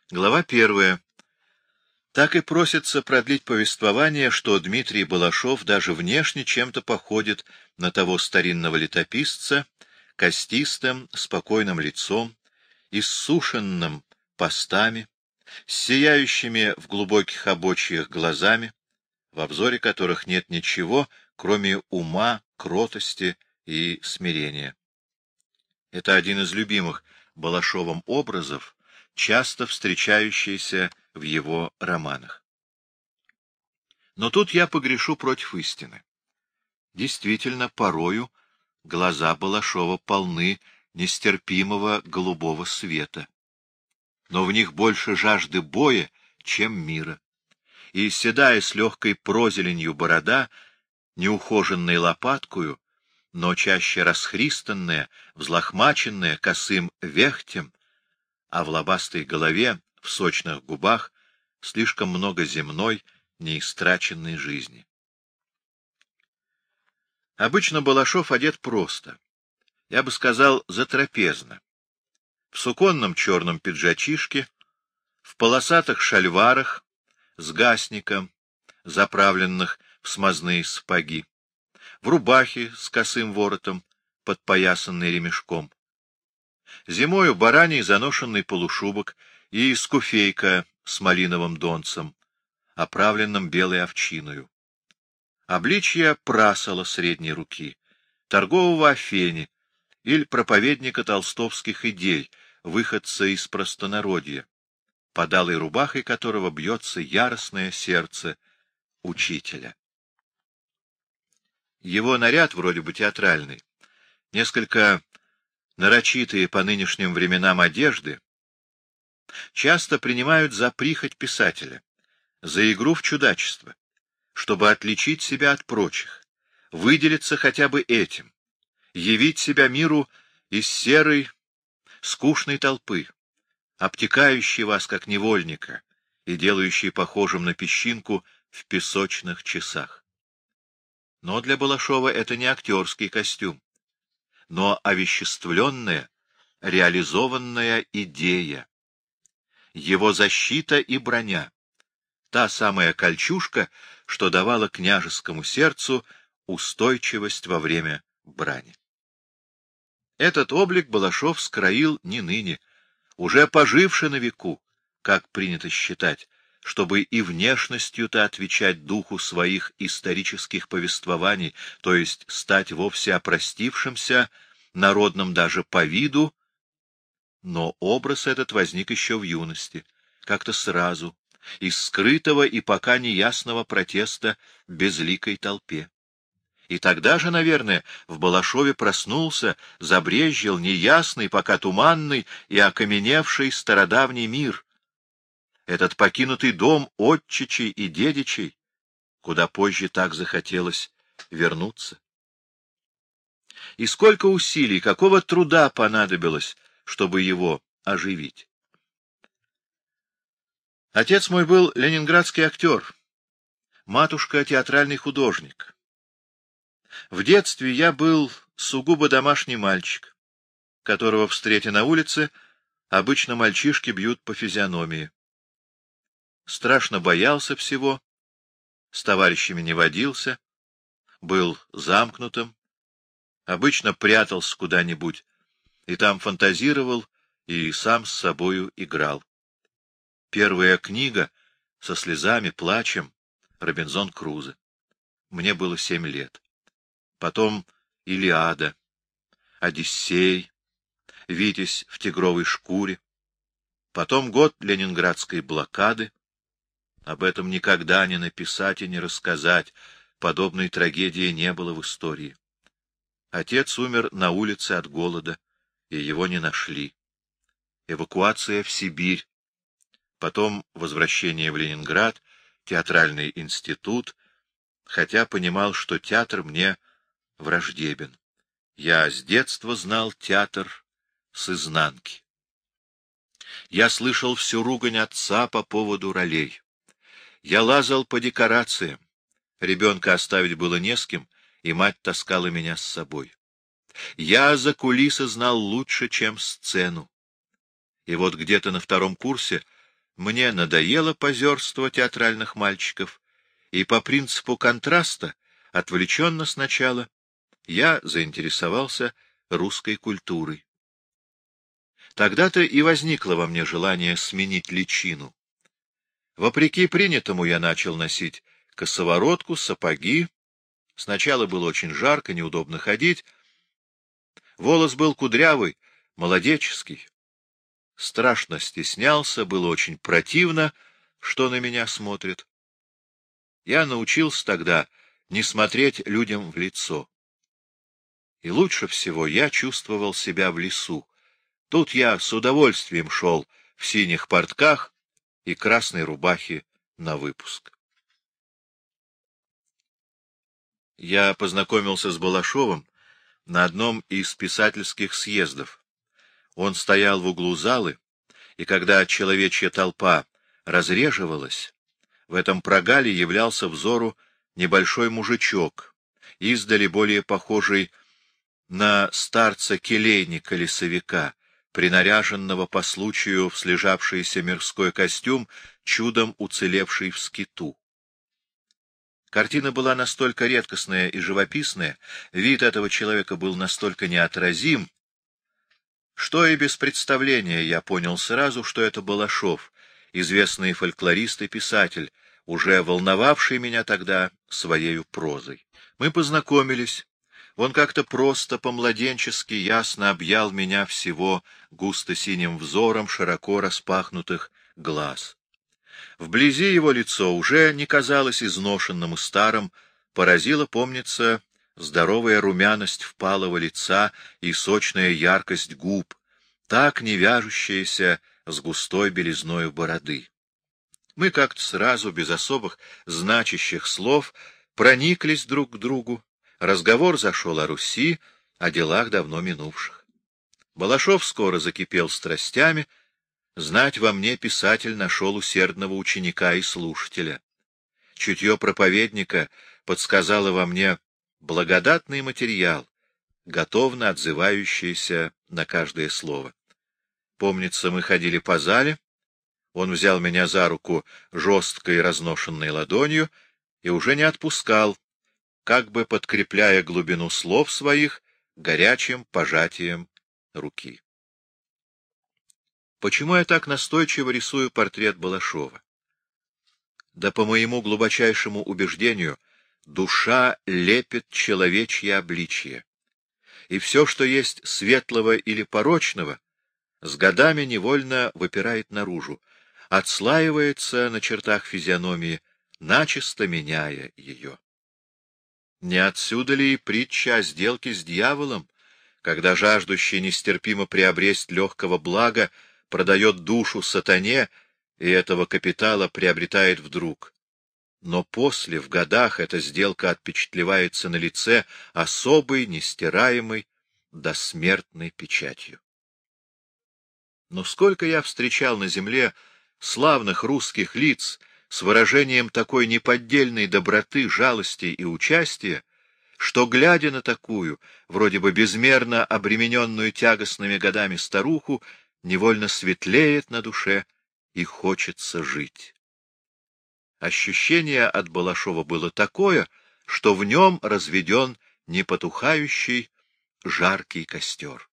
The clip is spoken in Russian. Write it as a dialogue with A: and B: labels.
A: Глава 1. Так и просится продлить повествование, что Дмитрий Балашов даже внешне чем-то походит на того старинного летописца, костистым, спокойным лицом, иссушенным постами, с сияющими в глубоких обочьях глазами, во взоре которых нет ничего, кроме ума, кротости и смирения. Это один из любимых Балашовым образов, часто встречающийся в его романах. Но тут я погрешу против истины. Действительно, порою глаза Балашова полны нестерпимого голубого света. Но в них больше жажды боя, чем мира. И седая с легкой прозеленью борода, неухоженной лопаткою, но чаще расхристанная, взлохмаченная косым вехтем, а в лобастой голове, в сочных губах, слишком много земной, неистраченной жизни. Обычно Балашов одет просто, я бы сказал, затрапезно, в суконном черном пиджачишке, в полосатых шальварах с гасником, заправленных в смазные сапоги, в рубахе с косым воротом, подпоясанной ремешком. Зимою бараний заношенный полушубок и скуфейка с малиновым донцем, оправленным белой овчиною. Обличье прасола средней руки, торгового Афени или проповедника толстовских идей, выходца из простонародья, под алой рубахой которого бьется яростное сердце учителя. Его наряд вроде бы театральный, несколько нарочитые по нынешним временам одежды, часто принимают за прихоть писателя, за игру в чудачество, чтобы отличить себя от прочих, выделиться хотя бы этим, явить себя миру из серой, скучной толпы, обтекающей вас как невольника и делающей похожим на песчинку в песочных часах. Но для Балашова это не актерский костюм, но овеществленная, реализованная идея, его защита и броня, та самая кольчужка, что давала княжескому сердцу устойчивость во время брани. Этот облик Балашов скроил не ныне, уже поживший на веку, как принято считать, чтобы и внешностью-то отвечать духу своих исторических повествований, то есть стать вовсе опростившимся, народным даже по виду, но образ этот возник еще в юности, как-то сразу, из скрытого и пока неясного протеста безликой толпе. И тогда же, наверное, в Балашове проснулся, забрезжил неясный, пока туманный и окаменевший стародавний мир, этот покинутый дом отчичей и дедичей, куда позже так захотелось вернуться. И сколько усилий, какого труда понадобилось, чтобы его оживить. Отец мой был ленинградский актер, матушка — театральный художник. В детстве я был сугубо домашний мальчик, которого, встретя на улице, обычно мальчишки бьют по физиономии. Страшно боялся всего, с товарищами не водился, был замкнутым, обычно прятался куда-нибудь и там фантазировал и сам с собою играл. Первая книга со слезами, плачем — Робинзон Крузо. Мне было 7 лет. Потом Илиада, Одиссей, Витязь в тигровой шкуре. Потом год ленинградской блокады. Об этом никогда не написать и не рассказать, подобной трагедии не было в истории. Отец умер на улице от голода, и его не нашли. Эвакуация в Сибирь, потом возвращение в Ленинград, театральный институт, хотя понимал, что театр мне враждебен. Я с детства знал театр с изнанки. Я слышал всю ругань отца по поводу ролей. Я лазал по декорациям. Ребенка оставить было не с кем, и мать таскала меня с собой. Я за кулисы знал лучше, чем сцену. И вот где-то на 2-м курсе мне надоело позерство театральных мальчиков, и по принципу контраста, отвлеченно сначала, я заинтересовался русской культурой. Тогда-то и возникло во мне желание сменить личину. Вопреки принятому я начал носить косоворотку, сапоги. Сначала было очень жарко, неудобно ходить. Волос был кудрявый, молодеческий. Страшно стеснялся, было очень противно, что на меня смотрят. Я научился тогда не смотреть людям в лицо. И лучше всего я чувствовал себя в лесу. Тут я с удовольствием шел в синих портках и красной рубахе на выпуск. Я познакомился с Балашовым на одном из писательских съездов. Он стоял в углу залы, и когда человечья толпа разреживалась, в этом прогале являлся взору небольшой мужичок, издали более похожий на старца-келейника-лесовика, принаряженного по случаю в слежавшийся мирской костюм, чудом уцелевший в скиту. Картина была настолько редкостная и живописная, вид этого человека был настолько неотразим, что и без представления я понял сразу, что это Балашов, известный фольклорист и писатель, уже волновавший меня тогда своею прозой. Мы познакомились. Он как-то просто, по-младенчески ясно объял меня всего густо-синим взором широко распахнутых глаз. Вблизи его лицо уже не казалось изношенным и старым, поразила, помнится, здоровая румяность впалого лица и сочная яркость губ, так не вяжущаяся с густой белизною бороды. Мы как-то сразу, без особых значащих слов, прониклись друг к другу. Разговор зашел о Руси, о делах давно минувших. Балашов скоро закипел страстями. Знать во мне писатель нашел усердного ученика и слушателя. Чутье проповедника подсказало во мне благодатный материал, готовно отзывающийся на каждое слово. Помнится, мы ходили по зале, он взял меня за руку жесткой разношенной ладонью и уже не отпускал, как бы подкрепляя глубину слов своих горячим пожатием руки. Почему я так настойчиво рисую портрет Балашова? Да по моему глубочайшему убеждению, душа лепит человечье обличье, и все, что есть светлого или порочного, с годами невольно выпирает наружу, отслаивается на чертах физиономии, начисто меняя ее. Не отсюда ли и притча о сделке с дьяволом, когда жаждущий нестерпимо приобресть легкого блага продает душу сатане и этого капитала приобретает вдруг? Но после, в годах, эта сделка отпечатлевается на лице особой, нестираемой, досмертной печатью. Но сколько я встречал на земле славных русских лиц с выражением такой неподдельной доброты, жалости и участия, что, глядя на такую, вроде бы безмерно обремененную тягостными годами старуху, невольно светлеет на душе и хочется жить. Ощущение от Балашова было такое, что в нем разведен непотухающий жаркий костер.